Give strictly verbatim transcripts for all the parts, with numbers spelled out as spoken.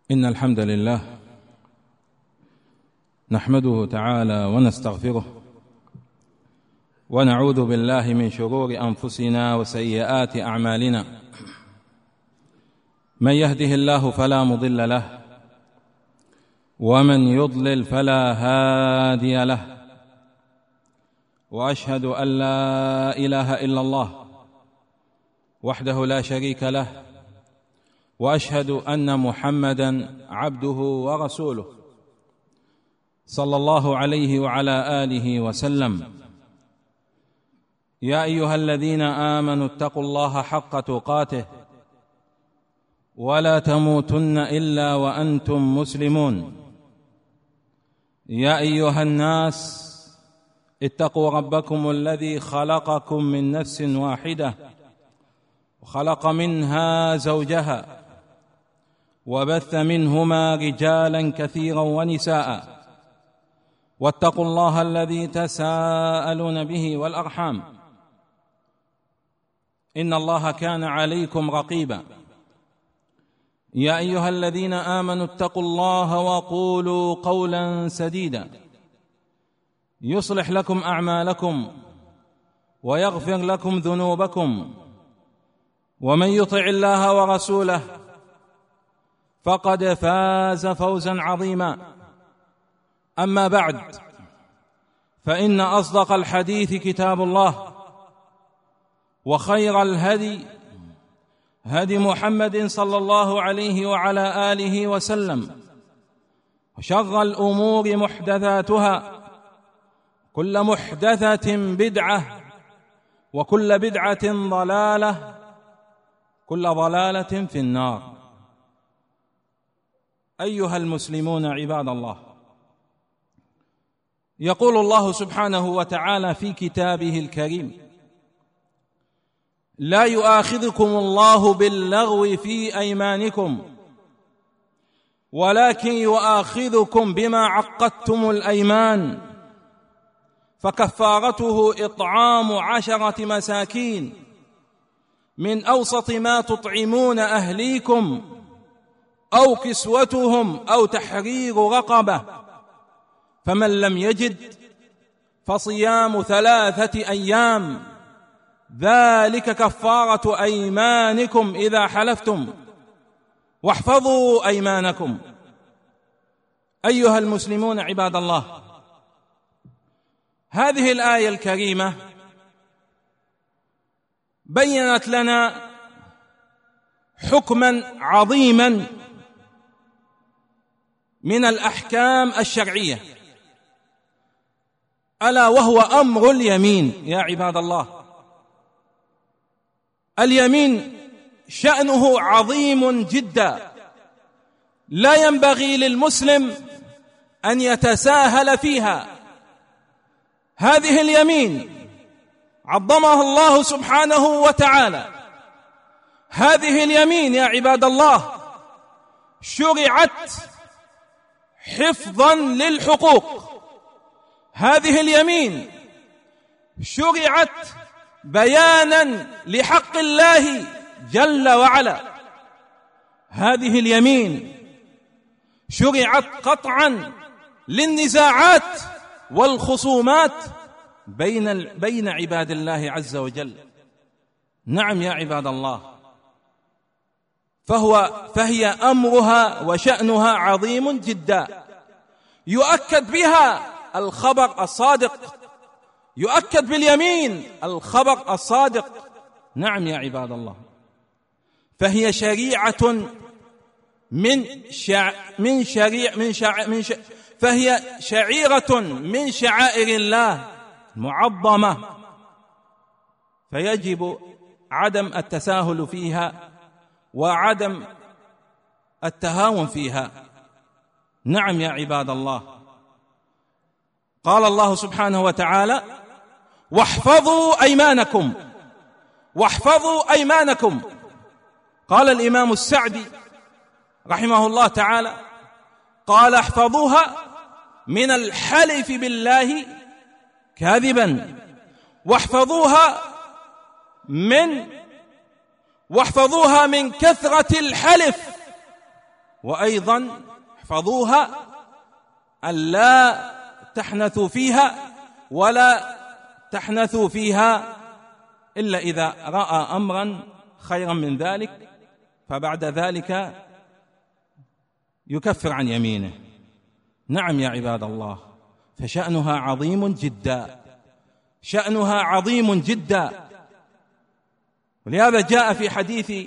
إن الحمد لله نحمده تعالى ونستغفره ونعوذ بالله من شرور أنفسنا وسيئات أعمالنا. من يهده الله فلا مضل له ومن يضلل فلا هادي له، وأشهد أن لا إله إلا الله وحده لا شريك له، وأشهد أن محمدًا عبده ورسوله صلى الله عليه وعلى آله وسلم. يا أيها الذين آمنوا اتقوا الله حق تقاته ولا تموتن إلا وأنتم مسلمون. يا أيها الناس اتقوا ربكم الذي خلقكم من نفس واحدة وخلق منها زوجها وبث منهما رجالا كثيرا ونساء، واتقوا الله الذي تساءلون به والأرحام إن الله كان عليكم رقيبا. يا أيها الذين آمنوا اتقوا الله وقولوا قولا سديدا يصلح لكم أعمالكم ويغفر لكم ذنوبكم، ومن يطع الله ورسوله فقد فاز فوزا عظيما. أما بعد، فإن أصدق الحديث كتاب الله، وخير الهدي هدي محمد صلى الله عليه وعلى آله وسلم، وشر الأمور محدثاتها، كل محدثة بدعة، وكل بدعة ضلالة، كل ضلالة في النار. أيها المسلمون عباد الله، يقول الله سبحانه وتعالى في كتابه الكريم: لا يؤاخذكم الله باللغو في أيمانكم ولكن يؤاخذكم بما عقدتم الأيمان، فكفارته إطعام عشرة مساكين من أوسط ما تطعمون أهليكم أو كسوتهم أو تحرير رقبة، فمن لم يجد فصيام ثلاثة أيام، ذلك كفارة أيمانكم إذا حلفتم، واحفظوا أيمانكم. أيها المسلمون عباد الله، هذه الآية الكريمة بيّنت لنا حكماً عظيماً من الأحكام الشرعية، ألا وهو أمر اليمين. يا عباد الله، اليمين شأنه عظيم جدا، لا ينبغي للمسلم أن يتساهل فيها. هذه اليمين عظمها الله سبحانه وتعالى. هذه اليمين يا عباد الله شرعت حفظا للحقوق. هذه اليمين شرعت بيانا لحق الله جل وعلا. هذه اليمين شرعت قطعا للنزاعات والخصومات بين بين عباد الله عز وجل. نعم يا عباد الله، فهو فهي أمرها وشأنها عظيم جدا، يؤكد بها الخبر الصادق، يؤكد باليمين الخبر الصادق. نعم يا عباد الله، فهي شريعة من شع من شريع من شع من ش فهي شعيرة من شعائر الله معظمة، فيجب عدم التساهل فيها وعدم التهاون فيها. نعم يا عباد الله، قال الله سبحانه وتعالى: واحفظوا أيمانكم، واحفظوا أيمانكم. قال الإمام السعدي رحمه الله تعالى: قال: احفظوها من الحلف بالله كاذبا، واحفظوها من واحفظوها من كثرة الحلف وأيضا احفظوها ألا تحنثوا فيها ولا تحنثوا فيها إلا إذا رأى أمرا خيرا من ذلك، فبعد ذلك يكفر عن يمينه. نعم يا عباد الله، فشأنها عظيم جدا، شأنها عظيم جدا. ولهذا جاء في حديث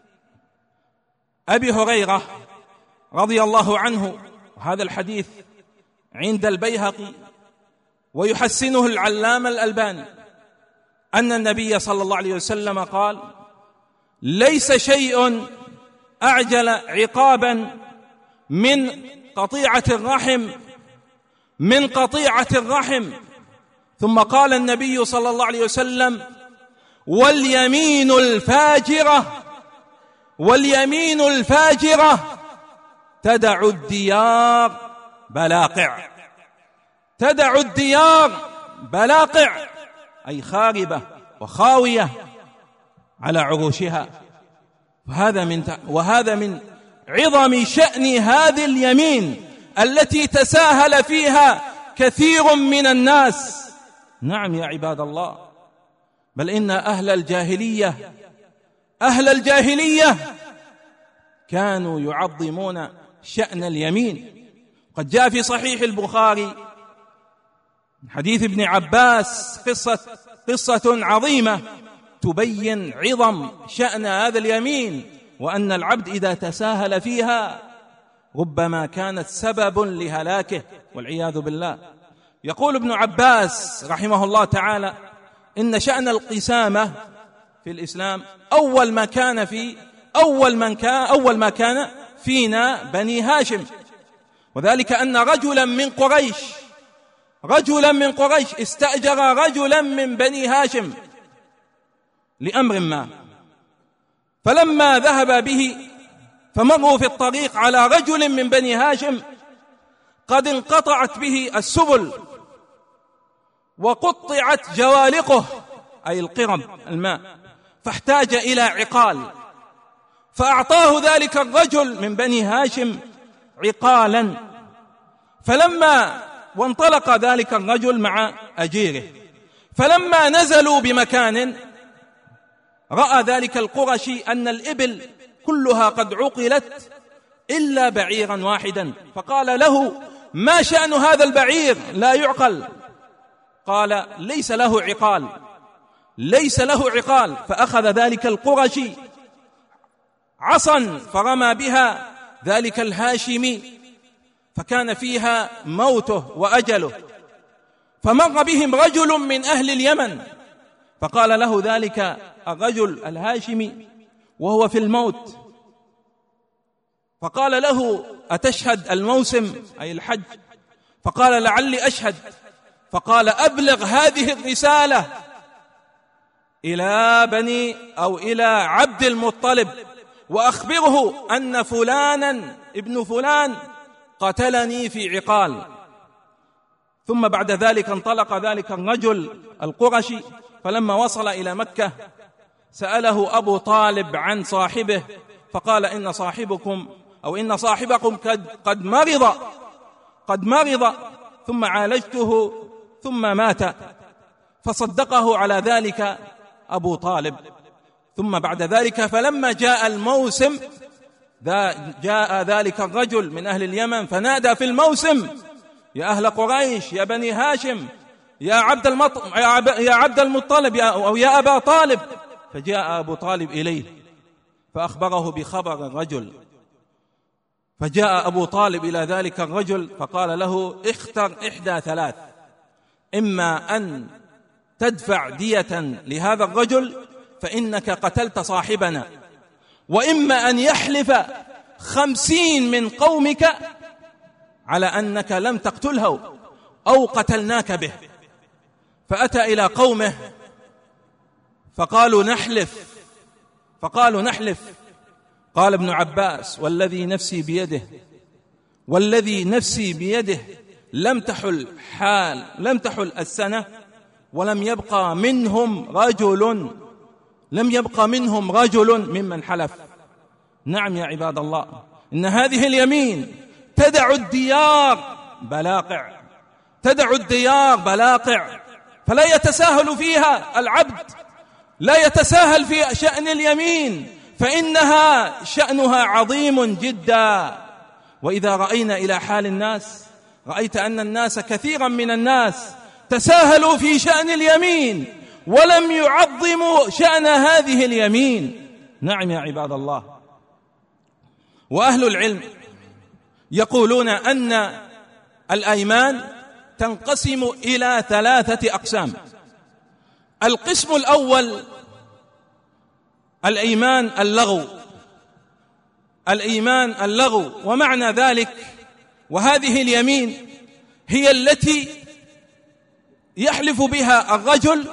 أبي هريرة رضي الله عنه، وهذا الحديث عند البيهقي ويحسنه العلامة الألباني، أن النبي صلى الله عليه وسلم قال: ليس شيء أعجل عقابا من قطيعة الرحم من قطيعة الرحم. ثم قال النبي صلى الله عليه وسلم: واليمين الفاجرة واليمين الفاجرة تدع الديار بلاقع تدع الديار بلاقع أي خاربة وخاوية على عروشها. وهذا من وهذا من عظم شأن هذه اليمين التي تساهل فيها كثير من الناس. نعم يا عباد الله، بل إن أهل الجاهلية أهل الجاهلية كانوا يعظمون شأن اليمين. قد جاء في صحيح البخاري من حديث ابن عباس قصة قصة عظيمة تبين عظم شأن هذا اليمين، وأن العبد إذا تساهل فيها ربما كانت سبب لهلاكه والعياذ بالله. يقول ابن عباس رحمه الله تعالى: إن شأن القسامة في الإسلام أول ما كان في أول من كان أول ما كان فينا بني هاشم، وذلك أن رجلا من قريش رجلا من قريش استأجر رجلا من بني هاشم لأمر ما، فلما ذهب به فمروا في الطريق على رجل من بني هاشم قد انقطعت به السبل وقطعت جوالقه أي القرب الماء، فاحتاج إلى عقال، فأعطاه ذلك الرجل من بني هاشم عقالا. فلما وانطلق ذلك الرجل مع أجيره، فلما نزلوا بمكان رأى ذلك القرشي أن الإبل كلها قد عقلت إلا بعيرا واحدا، فقال له: ما شأن هذا البعير لا يعقل؟ قال: ليس له عقال ليس له عقال. فأخذ ذلك القرشي عصا فرمى بها ذلك الهاشمي، فكان فيها موته وأجله. فمر بهم رجل من أهل اليمن فقال له ذلك الرجل الهاشمي وهو في الموت، فقال له: أتشهد الموسم أي الحج؟ فقال: لعلي أشهد. فقال: أبلغ هذه الرسالة إلى بني أو إلى عبد المطلب وأخبره أن فلانا ابن فلان قتلني في عقال. ثم بعد ذلك انطلق ذلك الرجل القرشي، فلما وصل إلى مكة سأله أبو طالب عن صاحبه، فقال: إن صاحبكم أو إن صاحبكم قد, قد مرض قد مرض ثم عالجته ثم مات. فصدقه على ذلك أبو طالب. ثم بعد ذلك فلما جاء الموسم جاء ذلك الرجل من أهل اليمن فنادى في الموسم: يا أهل قريش، يا بني هاشم، يا عبد المط... يا عبد المطلب يا... أو يا أبا طالب. فجاء أبو طالب إليه فأخبره بخبر الرجل، فجاء أبو طالب إلى ذلك الرجل فقال له: اختر إحدى ثلاث، إما أن تدفع دية لهذا الرجل فإنك قتلت صاحبنا، وإما أن يحلف خمسين من قومك على أنك لم تقتله أو قتلناك به. فأتى إلى قومه فقالوا نحلف فقالوا نحلف قال ابن عباس: والذي نفسي بيده والذي نفسي بيده لم تحل حال لم تحل السنة ولم يبقى منهم رجل لم يبقى منهم رجل ممن حلف. نعم يا عباد الله، إن هذه اليمين تدع الديار بلاقع، تدع الديار بلاقع، فلا يتساهل فيها العبد، لا يتساهل في شأن اليمين، فإنها شأنها عظيم جدا. وإذا رأينا إلى حال الناس رأيت أن الناس كثيرا من الناس تساهلوا في شأن اليمين ولم يعظموا شأن هذه اليمين. نعم يا عباد الله. وأهل العلم يقولون أن الأيمان تنقسم إلى ثلاثة أقسام. القسم الأول الأيمان اللغو، الأيمان اللغو، ومعنى ذلك وهذه اليمين هي التي يحلف بها الرجل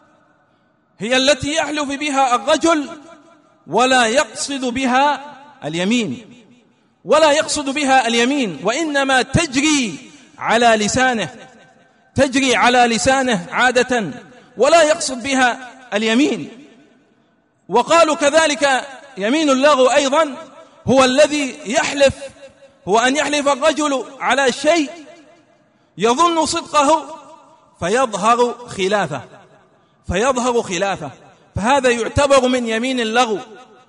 هي التي يحلف بها الرجل ولا يقصد بها اليمين ولا يقصد بها اليمين وإنما تجري على لسانه تجري على لسانه عادة ولا يقصد بها اليمين. وقالوا كذلك يمين اللغو أيضا هو الذي يحلف هو أن يحلف الرجل على شيء يظن صدقه فيظهر خلافه فيظهر خلافه فهذا يعتبر من يمين اللغو.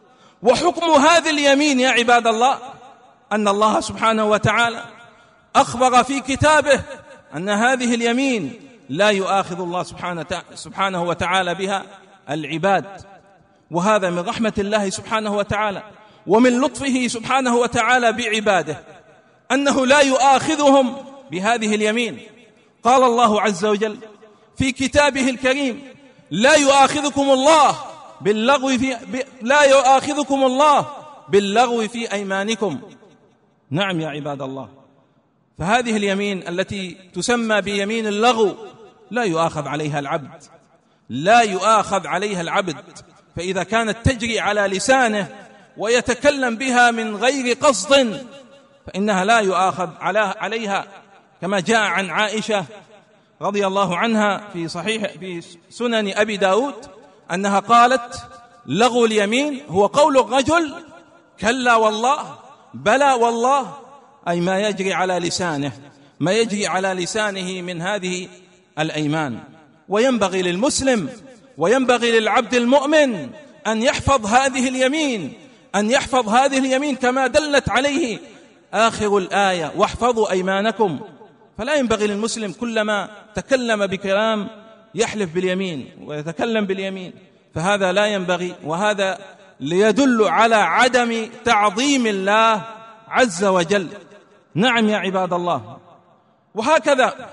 وحكم هذه اليمين يا عباد الله أن الله سبحانه وتعالى أخبر في كتابه أن هذه اليمين لا يؤاخذ الله سبحانه وتعالى بها العباد، وهذا من رحمة الله سبحانه وتعالى ومن لطفه سبحانه وتعالى بعباده أنه لا يؤاخذهم بهذه اليمين. قال الله عز وجل في كتابه الكريم: لا يؤاخذكم الله باللغو في لا يؤاخذكم الله باللغو في أيمانكم. نعم يا عباد الله. فهذه اليمين التي تسمى بيمين اللغو لا يؤاخذ عليها العبد لا يؤاخذ عليها العبد فإذا كانت تجري على لسانه ويتكلم بها من غير قصد فإنها لا يؤاخذ عليها، كما جاء عن عائشة رضي الله عنها في صحيح في سنن أبي داود أنها قالت: لغو اليمين هو قول الرجل كلا والله، بلى والله، أي ما يجري على لسانه ما يجري على لسانه من هذه الأيمان. وينبغي للمسلم وينبغي للعبد المؤمن أن يحفظ هذه اليمين أن يحفظ هذه اليمين كما دلت عليه آخر الآية: واحفظوا أيمانكم. فلا ينبغي للمسلم كلما تكلم بكلام يحلف باليمين ويتكلم باليمين، فهذا لا ينبغي، وهذا ليدل على عدم تعظيم الله عز وجل. نعم يا عباد الله. وهكذا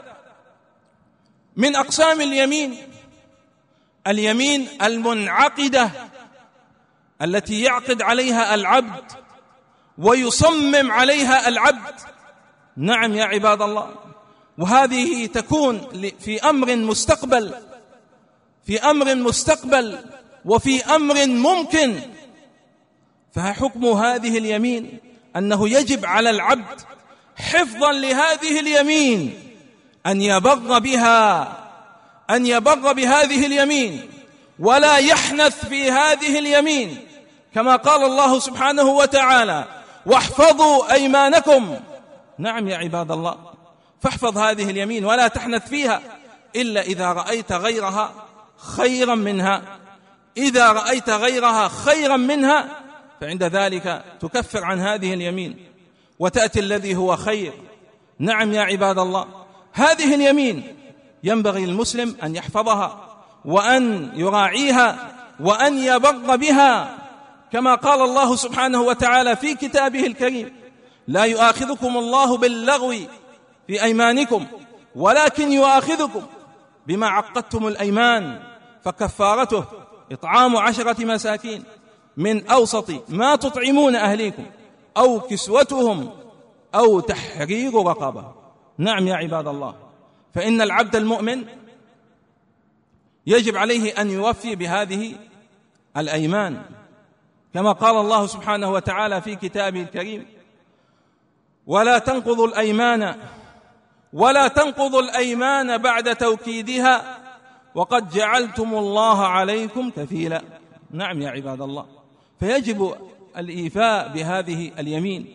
من أقسام اليمين اليمين المنعقدة التي يعقد عليها العبد ويصمم عليها العبد. نعم يا عباد الله. وهذه تكون في أمر مستقبل في أمر مستقبل وفي أمر ممكن. فحكم هذه اليمين أنه يجب على العبد حفظا لهذه اليمين أن يبر بها أن يبر بهذه اليمين ولا يحنث في هذه اليمين، كما قال الله سبحانه وتعالى: واحفظوا أيمانكم. نعم يا عباد الله. فاحفظ هذه اليمين ولا تحنث فيها إلا إذا رأيت غيرها خيرا منها إذا رأيت غيرها خيرا منها فعند ذلك تكفر عن هذه اليمين وتأتي الذي هو خير. نعم يا عباد الله. هذه اليمين ينبغي للمسلم أن يحفظها وأن يراعيها وأن يبر بها، كما قال الله سبحانه وتعالى في كتابه الكريم: لا يؤاخذكم الله باللغو في أيمانكم ولكن يؤاخذكم بما عقدتم الأيمان فكفارته إطعام عشرة مساكين من أوسط ما تطعمون أهليكم أو كسوتهم أو تحرير رقبة. نعم يا عباد الله. فإن العبد المؤمن يجب عليه أن يوفي بهذه الأيمان، كما قال الله سبحانه وتعالى في كتابه الكريم: ولا تنقضوا الأيمان ولا تنقضوا الأيمان بعد توكيدها وقد جعلتم الله عليكم كفيلا. نعم يا عباد الله. فيجب الإيفاء بهذه اليمين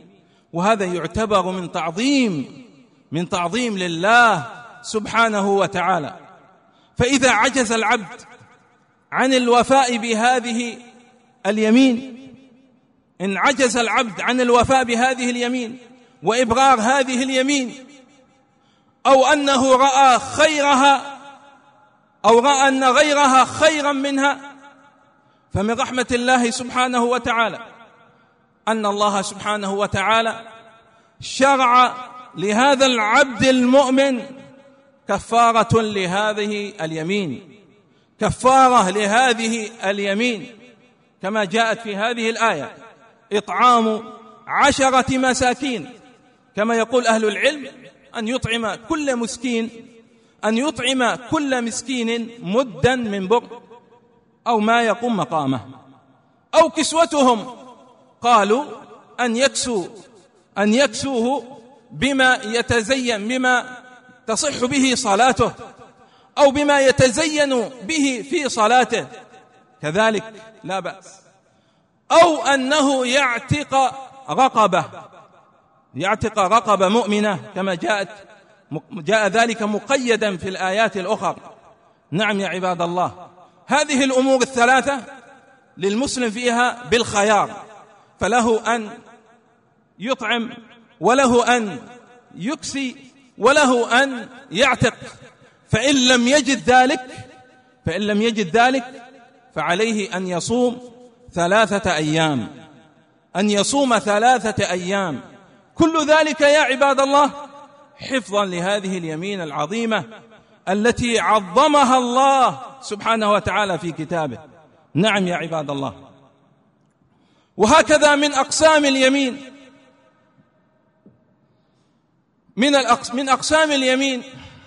وهذا يعتبر من تعظيم من تعظيم لله سبحانه وتعالى. فإذا عجز العبد عن الوفاء بهذه اليمين، إن عجز العبد عن الوفاء بهذه اليمين وإبرار هذه اليمين، أو أنه رأى خيرها أو رأى أن غيرها خيرا منها، فمن رحمة الله سبحانه وتعالى أن الله سبحانه وتعالى شرع لهذا العبد المؤمن كفارة لهذه اليمين، كفارة لهذه اليمين، كما جاءت في هذه الآية: إطعام عشرة مساكين، كما يقول أهل العلم أن يطعم كل مسكين أن يطعم كل مسكين مدا من بر أو ما يقوم مقامه، أو كسوتهم، قالوا أن يكسوا أن يكسوه بما يتزين بما تصح به صلاته، أو بما يتزين به في صلاته، كذلك لا بأس. أو أنه يعتق رقبة يعتق رقبة مؤمنة، كما جاءت جاء ذلك مقيدا في الآيات الأخرى. نعم يا عباد الله، هذه الأمور الثلاثة للمسلم فيها بالخيار، فله أن يطعم، وله أن يكسي، وله أن يعتق. فإن لم يجد ذلك فإن لم يجد ذلك فعليه أن يصوم ثلاثة أيام أن يصوم ثلاثة أيام كل ذلك يا عباد الله حفظا لهذه اليمين العظيمة التي عظمها الله سبحانه وتعالى في كتابه. نعم يا عباد الله. وهكذا من أقسام اليمين من الأقس من أقسام اليمين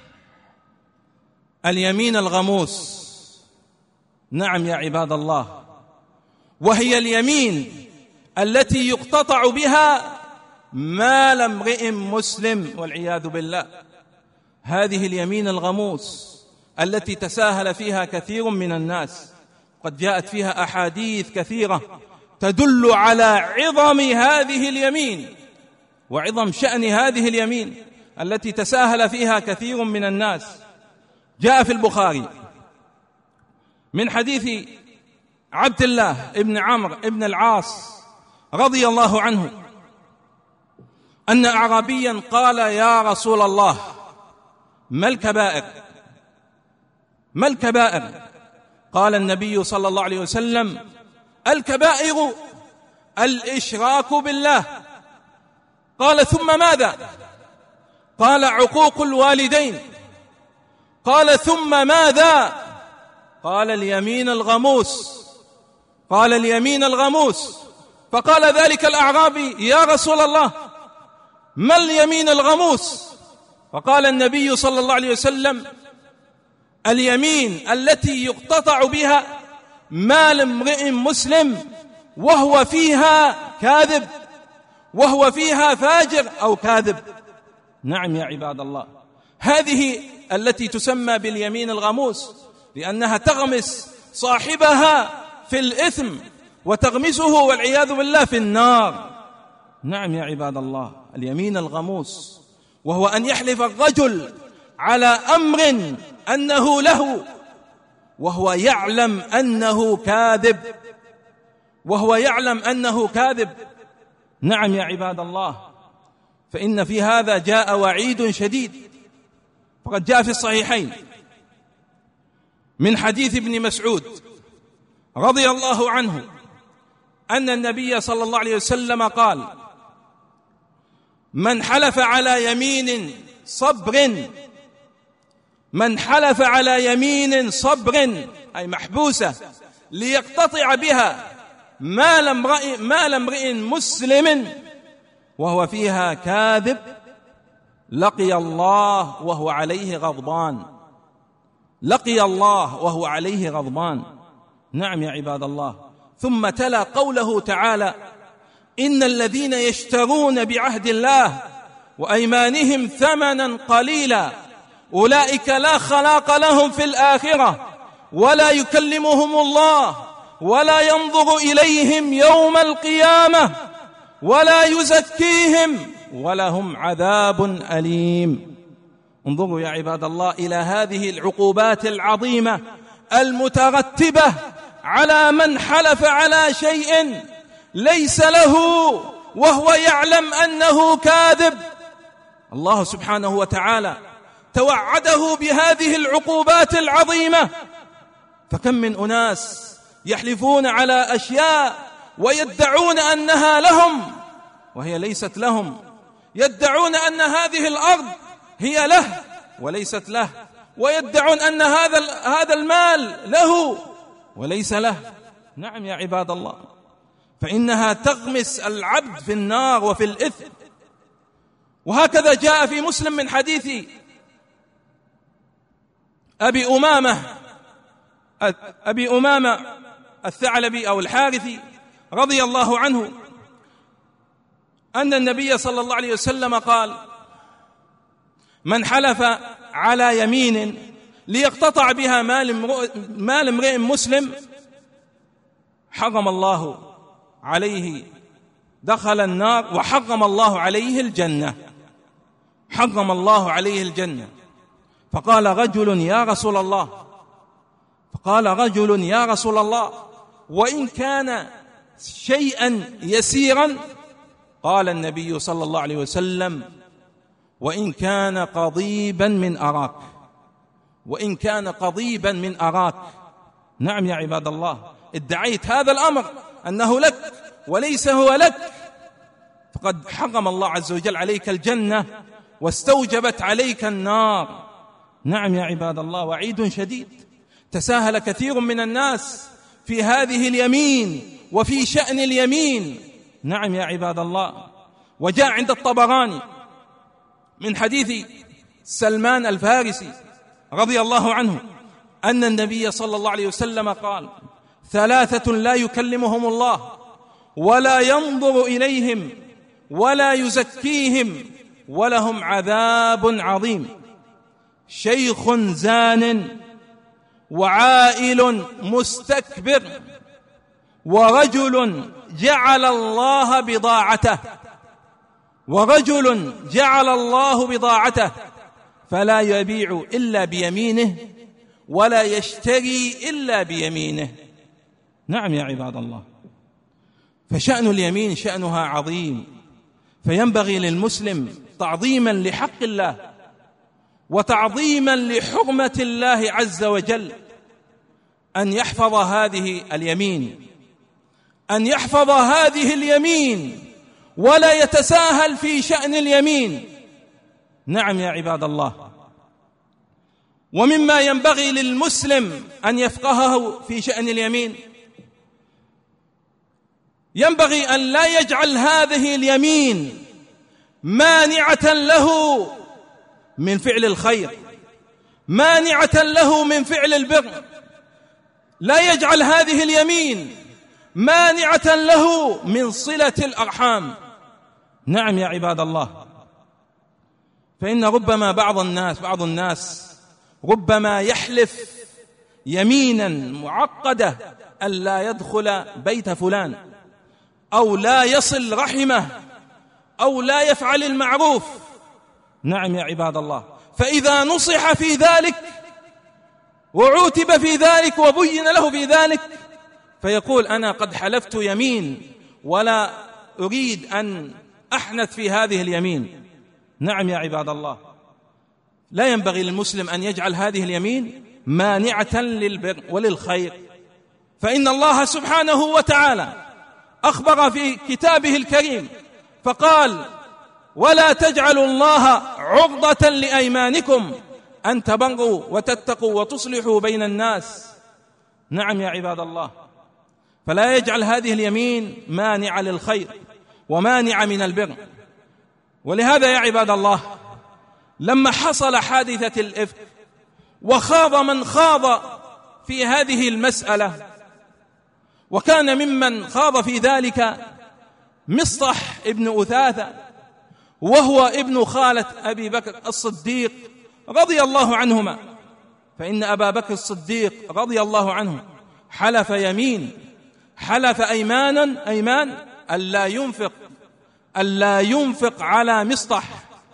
اليمين الغموس. نعم يا عباد الله، وهي اليمين التي يقتطع بها مال امرئ مسلم والعياذ بالله. هذه اليمين الغموس التي تساهل فيها كثير من الناس، قد جاءت فيها أحاديث كثيرة تدل على عظم هذه اليمين وعظم شأن هذه اليمين التي تساهل فيها كثير من الناس. جاء في البخاري من حديث عبد الله ابن عمرو ابن العاص رضي الله عنه أن أعرابيا قال: يا رسول الله، ما الكبائر ما الكبائر قال النبي صلى الله عليه وسلم: الكبائر الإشراك بالله. قال: ثم ماذا؟ قال: عقوق الوالدين. قال: ثم ماذا؟ قال: اليمين الغموس. قال: اليمين الغموس. فقال ذلك الأعرابي: يا رسول الله، ما اليمين الغموس؟ فقال النبي صلى الله عليه وسلم: اليمين التي يقتطع بها مال امرئ مسلم وهو فيها كاذب، وهو فيها فاجر أو كاذب. نعم يا عباد الله، هذه التي تسمى باليمين الغموس، لأنها تغمس صاحبها في الإثم وتغمسه والعياذ بالله في النار. نعم يا عباد الله، اليمين الغموس، وهو أن يحلف الرجل على أمر أنه له وهو يعلم أنه كاذب وهو يعلم أنه كاذب. نعم يا عباد الله، فإن في هذا جاء وعيد شديد، فقد جاء في الصحيحين من حديث ابن مسعود رضي الله عنه أن النبي صلى الله عليه وسلم قال: من حلف على يمين صبر من حلف على يمين صبر أي محبوسة ليقتطع بها مال امرئ مال امرئ مسلم وهو فيها كاذب، لقي الله وهو عليه غضبان لقي الله وهو عليه غضبان. نعم يا عباد الله. ثم تلا قوله تعالى: إن الذين يشترون بعهد الله وأيمانهم ثمنا قليلا أولئك لا خلاق لهم في الآخرة ولا يكلمهم الله ولا ينظر إليهم يوم القيامة ولا يزكيهم ولهم عذاب أليم. انظروا يا عباد الله إلى هذه العقوبات العظيمة المترتبة على من حلف على شيء ليس له وهو يعلم أنه كاذب. الله سبحانه وتعالى توعده بهذه العقوبات العظيمة، فكم من أناس يحلفون على أشياء ويدعون أنها لهم وهي ليست لهم، يدعون أن هذه الأرض هي له وليست له، ويدعون أن هذا هذا المال له وليس له. نعم يا عباد الله، فإنها تغمس العبد في النار وفي الإثم. وهكذا جاء في مسلم من حديث أبي أمامة أبي أمامة الثعلبي أو الحارثي رضي الله عنه أن النبي صلى الله عليه وسلم قال: من حلف على يمين ليقتطع بها مال امرئ مسلم حرم الله عليه دخل النار وحرم الله عليه الجنة حرم الله عليه الجنة. فقال رجل يا رسول الله فقال رجل يا رسول الله وإن كان شيئا يسيرا؟ قال النبي صلى الله عليه وسلم: وإن كان قضيبا من أراك وإن كان قضيبا من أراك. نعم يا عباد الله، ادعيت هذا الأمر أنه لك وليس هو لك، فقد حرم الله عز وجل عليك الجنة واستوجبت عليك النار. نعم يا عباد الله، وعيد شديد. تساهل كثير من الناس في هذه اليمين وفي شأن اليمين. نعم يا عباد الله. وجاء عند الطبراني من حديث سلمان الفارسي رضي الله عنه أن النبي صلى الله عليه وسلم قال: ثلاثة لا يكلمهم الله ولا ينظر إليهم ولا يزكيهم ولهم عذاب عظيم: شيخ زان وعائل مستكبر ورجل جعل الله بضاعته ورجل جعل الله بضاعته فلا يبيع إلا بيمينه ولا يشتري إلا بيمينه. نعم يا عباد الله، فشأن اليمين شأنها عظيم، فينبغي للمسلم تعظيما لحق الله وتعظيما لحرمة الله عز وجل أن يحفظ هذه اليمين أن يحفظ هذه اليمين ولا يتساهل في شأن اليمين. نعم يا عباد الله. ومما ينبغي للمسلم أن يفقهه في شأن اليمين، ينبغي أن لا يجعل هذه اليمين مانعة له من فعل الخير، مانعة له من فعل البر. لا يجعل هذه اليمين مانعة له من صلة الأرحام. نعم يا عباد الله، فإن ربما بعض الناس بعض الناس ربما يحلف يمينا معقدة ألا يدخل بيت فلان أو لا يصل رحمه أو لا يفعل المعروف. نعم يا عباد الله، فإذا نصح في ذلك وعوتب في ذلك وبين له في ذلك فيقول: أنا قد حلفت يمين ولا أريد أن أحنث في هذه اليمين. نعم يا عباد الله، لا ينبغي للمسلم أن يجعل هذه اليمين مانعة للبر وللخير، فإن الله سبحانه وتعالى أخبر في كتابه الكريم فقال: ولا تجعلوا الله عرضة لأيمانكم أن تبروا وتتقوا وتصلحوا بين الناس. نعم يا عباد الله، فلا يجعل هذه اليمين مانعة للخير ومانعة من البر. ولهذا يا عباد الله، لما حصل حادثة الإفك وخاض من خاض في هذه المسألة، وكان ممن خاض في ذلك مصطح ابن أثاثة وهو ابن خالة أبي بكر الصديق رضي الله عنهما، فإن أبا بكر الصديق رضي الله عنه حلف يمين حلف أيمانا أيمان ألا ينفق ألا ينفق على مصطح،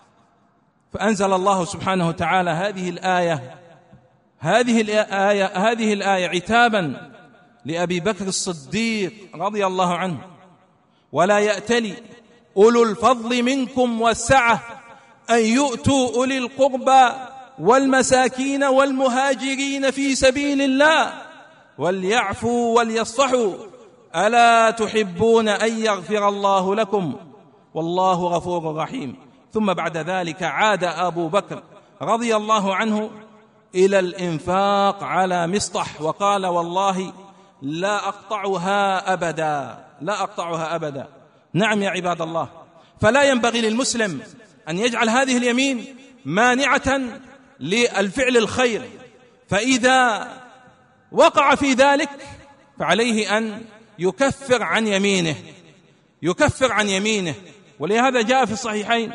فأنزل الله سبحانه وتعالى هذه الآية هذه الآية هذه الآية عتابا لأبي بكر الصديق رضي الله عنه: ولا يأتل أولو الفضل منكم والسعة أن يؤتوا أولي القربى والمساكين والمهاجرين في سبيل الله وليعفوا وليصفحوا ألا تحبون أن يغفر الله لكم والله غفور رحيم. ثم بعد ذلك عاد أبو بكر رضي الله عنه إلى الإنفاق على مصطح وقال: والله لا أقطعها أبدا لا أقطعها أبدا. نعم يا عباد الله، فلا ينبغي للمسلم أن يجعل هذه اليمين مانعة للفعل الخير، فإذا وقع في ذلك فعليه أن يكفر عن يمينه يكفر عن يمينه ولهذا جاء في الصحيحين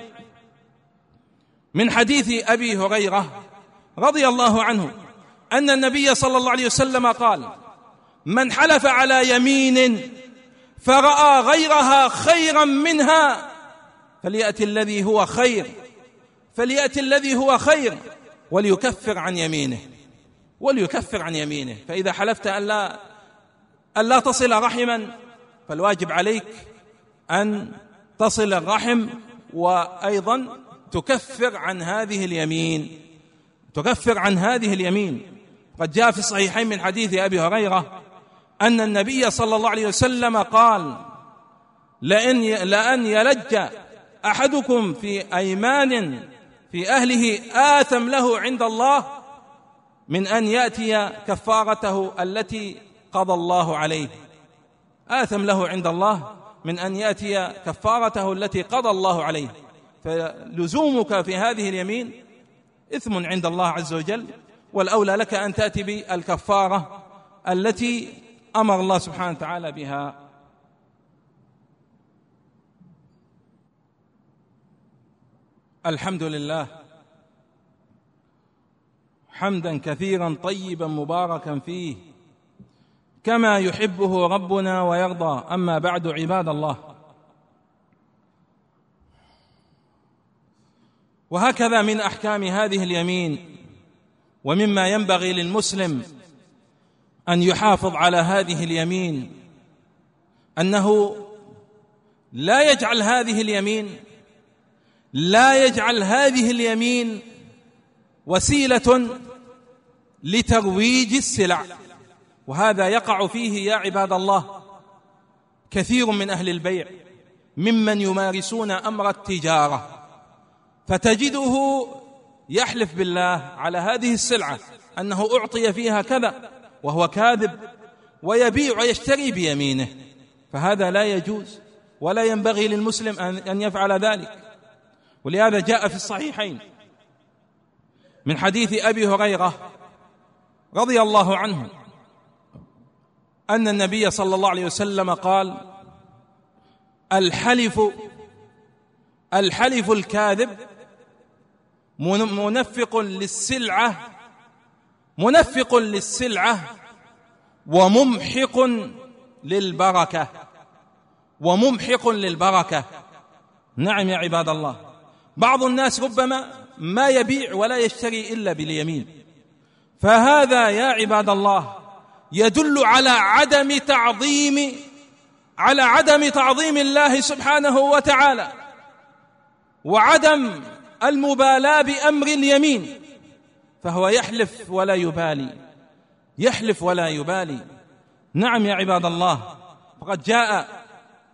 من حديث أبي هريرة رضي الله عنه أن النبي صلى الله عليه وسلم قال: من حلف على يمين فرأى غيرها خيرا منها فليأتي الذي هو خير فليأتي الذي هو خير وليكفر عن يمينه وليكفر عن يمينه فإذا حلفت أن لا, أن لا تصل رحما فالواجب عليك أن تصل الرحم، وأيضا تكفر عن هذه اليمين تكفر عن هذه اليمين قد جاء في الصحيحين من حديث أبي هريرة أن النبي صلى الله عليه وسلم قال: لأن, لأن يلج أحدكم في أيمان في أهله آثم له عند الله من أن يأتي كفارته التي قضى الله عليه آثم له عند الله من أن يأتي كفارته التي قضى الله عليه. فلزومك في هذه اليمين إثم عند الله عز وجل، والأولى لك أن تأتي بالكفارة التي أمر الله سبحانه وتعالى بها. الحمد لله حمدا كثيرا طيبا مباركا فيه كما يحبه ربنا ويرضى. أما بعد، عباد الله، وهكذا من أحكام هذه اليمين ومما ينبغي للمسلم أن يحافظ على هذه اليمين أنه لا يجعل هذه اليمين لا يجعل هذه اليمين وسيلة لترويج السلع، وهذا يقع فيه يا عباد الله كثير من أهل البيع ممن يمارسون أمر التجارة، فتجده يحلف بالله على هذه السلعة أنه أعطي فيها كذا وهو كاذب، ويبيع ويشتري بيمينه، فهذا لا يجوز ولا ينبغي للمسلم أن يفعل ذلك. ولهذا جاء في الصحيحين من حديث أبي هريرة رضي الله عنه أن النبي صلى الله عليه وسلم قال: الحلف الحلف الكاذب منفق للسلعة منفق للسلعة وممحق للبركة وممحق للبركة. نعم يا عباد الله، بعض الناس ربما ما يبيع ولا يشتري إلا باليمين، فهذا يا عباد الله يدل على عدم تعظيم على عدم تعظيم الله سبحانه وتعالى وعدم المبالاة بأمر اليمين، فهو يحلف ولا يبالي يحلف ولا يبالي. نعم يا عباد الله، فقد جاء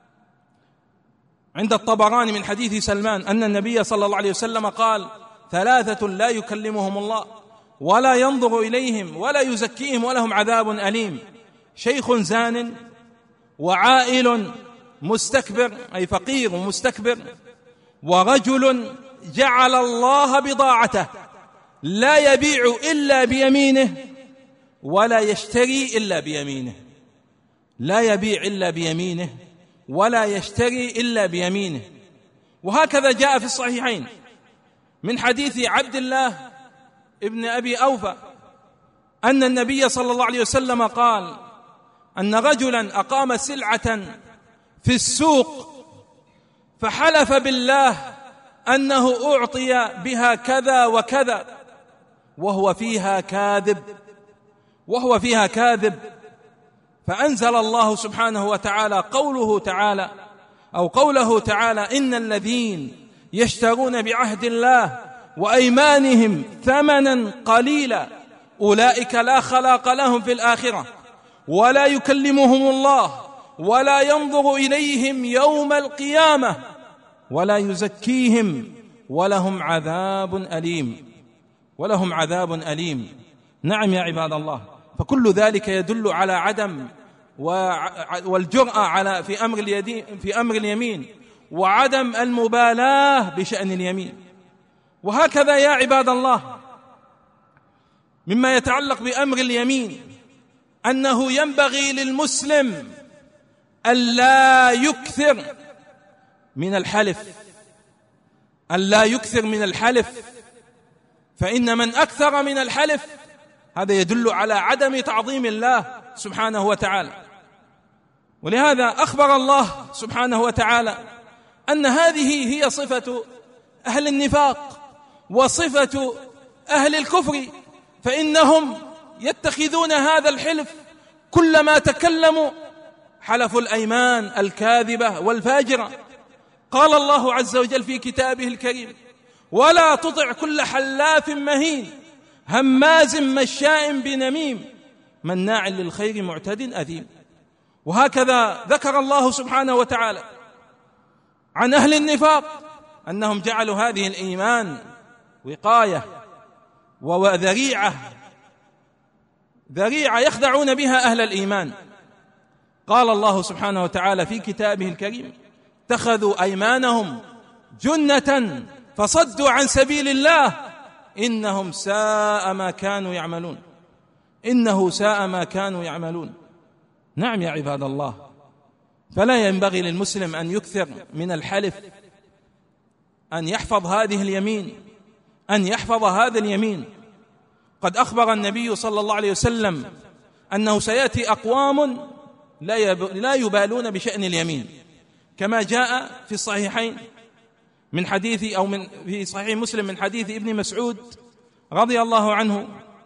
عند الطبراني من حديث سلمان أن النبي صلى الله عليه وسلم قال: ثلاثة لا يكلمهم الله ولا ينظر إليهم ولا يزكيهم ولهم عذاب أليم: شيخ زان وعائل مستكبر أي فقير ومستكبر، ورجل جعل الله بضاعته لا يبيع إلا بيمينه ولا يشتري إلا بيمينه لا يبيع إلا بيمينه ولا يشتري إلا بيمينه. وهكذا جاء في الصحيحين من حديث عبد الله ابن أبي أوفى أن النبي صلى الله عليه وسلم قال أن رجلا أقام سلعة في السوق فحلف بالله أنه أعطي بها كذا وكذا وهو فيها كاذب وهو فيها كاذب فأنزل الله سبحانه وتعالى قوله تعالى أو قوله تعالى: إن الذين يشترون بعهد الله وأيمانهم ثمنا قليلا أولئك لا خلاق لهم في الآخرة ولا يكلمهم الله ولا ينظر إليهم يوم القيامة ولا يزكيهم ولهم عذاب أليم ولهم عذاب أليم. نعم يا عباد الله، فكل ذلك يدل على عدم والجرأة على في أمر اليدين في أمر اليمين وعدم المبالاة بشأن اليمين. وهكذا يا عباد الله مما يتعلق بأمر اليمين أنه ينبغي للمسلم ألا يكثر من الحلف ألا يكثر من الحلف فإن من أكثر من الحلف هذا يدل على عدم تعظيم الله سبحانه وتعالى. ولهذا أخبر الله سبحانه وتعالى أن هذه هي صفة أهل النفاق وصفة أهل الكفر، فإنهم يتخذون هذا الحلف كلما تكلموا حلفوا الأيمان الكاذبة والفاجرة. قال الله عز وجل في كتابه الكريم: ولا تطع كل حلاف مهين هماز مشاء بنميم مناع للخير معتد أثيم. وهكذا ذكر الله سبحانه وتعالى عن أهل النفاق أنهم جعلوا هذه الإيمان وقاية وذريعة ذريعة يخدعون بها أهل الإيمان. قال الله سبحانه وتعالى في كتابه الكريم: اتخذوا أيمانهم جنة فصدوا عن سبيل الله إنهم ساء ما كانوا يعملون إنه ساء ما كانوا يعملون. نعم يا عباد الله، فلا ينبغي للمسلم أن يكثر من الحلف، أن يحفظ هذه اليمين أن يحفظ هذا اليمين. قد أخبر النبي صلى الله عليه وسلم أنه سيأتي أقوام لا يبالون بشأن اليمين، كما جاء في الصحيحين من حديث أو من في صحيح مسلم من حديث ابن مسعود رضي الله عنه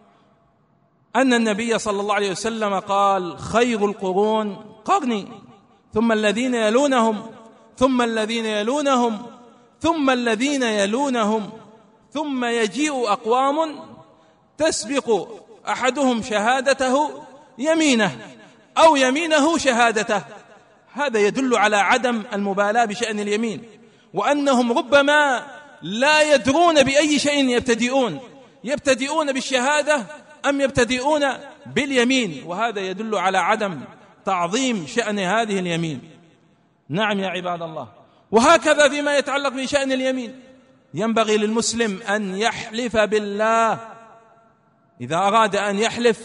أن النبي صلى الله عليه وسلم قال: خير القرون قرني ثم الذين يلونهم ثم الذين يلونهم ثم الذين يلونهم ثم يجيء أقوام تسبق أحدهم شهادته يمينه أو يمينه شهادته. هذا يدل على عدم المبالاة بشأن اليمين، وأنهم ربما لا يدرون بأي شيء يبتدئون يبتدئون بالشهادة أم يبتدئون باليمين، وهذا يدل على عدم تعظيم شأن هذه اليمين. نعم يا عباد الله، وهكذا فيما يتعلق بشأن اليمين ينبغي للمسلم أن يحلف بالله إذا أراد أن يحلف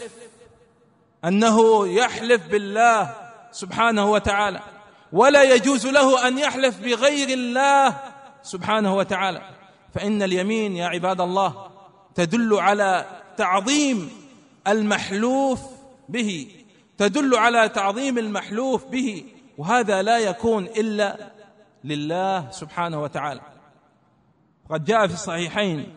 أنه يحلف بالله سبحانه وتعالى، ولا يجوز له أن يحلف بغير الله سبحانه وتعالى، فإن اليمين يا عباد الله تدل على تعظيم المحلوف به تدل على تعظيم المحلوف به وهذا لا يكون إلا لله سبحانه وتعالى. قد جاء في الصحيحين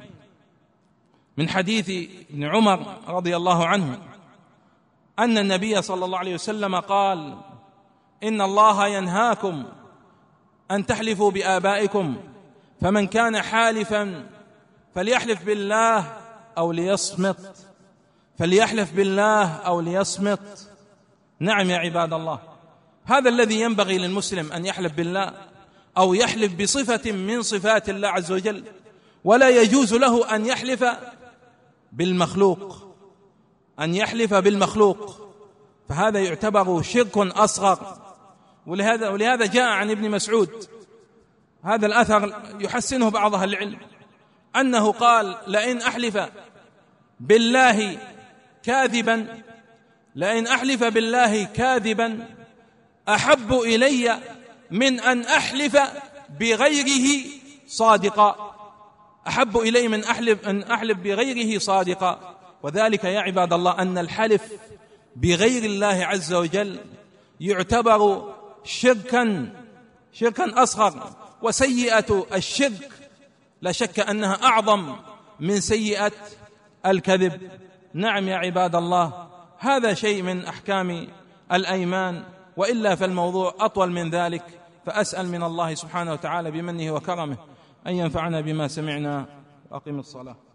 من حديث ابن عمر رضي الله عنه أن النبي صلى الله عليه وسلم قال: إن الله ينهاكم أن تحلفوا بآبائكم، فمن كان حالفا فليحلف بالله أو ليصمت فليحلف بالله أو ليصمت. نعم يا عباد الله، هذا الذي ينبغي للمسلم أن يحلف بالله أو يحلف بصفة من صفات الله عز وجل، ولا يجوز له أن يحلف بالمخلوق أن يحلف بالمخلوق فهذا يعتبر شرك أصغر. ولهذا, ولهذا جاء عن ابن مسعود هذا الأثر يحسنه بعض أهل العلم أنه قال: لئن أحلف بالله كاذبا لئن أحلف بالله كاذبا أحب إلي من أن أحلف بغيره صادقا أحب إلي من أحلف أن أحلف بغيره صادقا. وذلك يا عباد الله أن الحلف بغير الله عز وجل يعتبر شركا شركا أصغر، وسيئة الشرك لا شك أنها أعظم من سيئة الكذب. نعم يا عباد الله، هذا شيء من أحكام الأيمان، وإلا فالموضوع أطول من ذلك. فأسأل من الله سبحانه وتعالى بمنه وكرمه أن ينفعنا بما سمعنا. أقم الصلاة.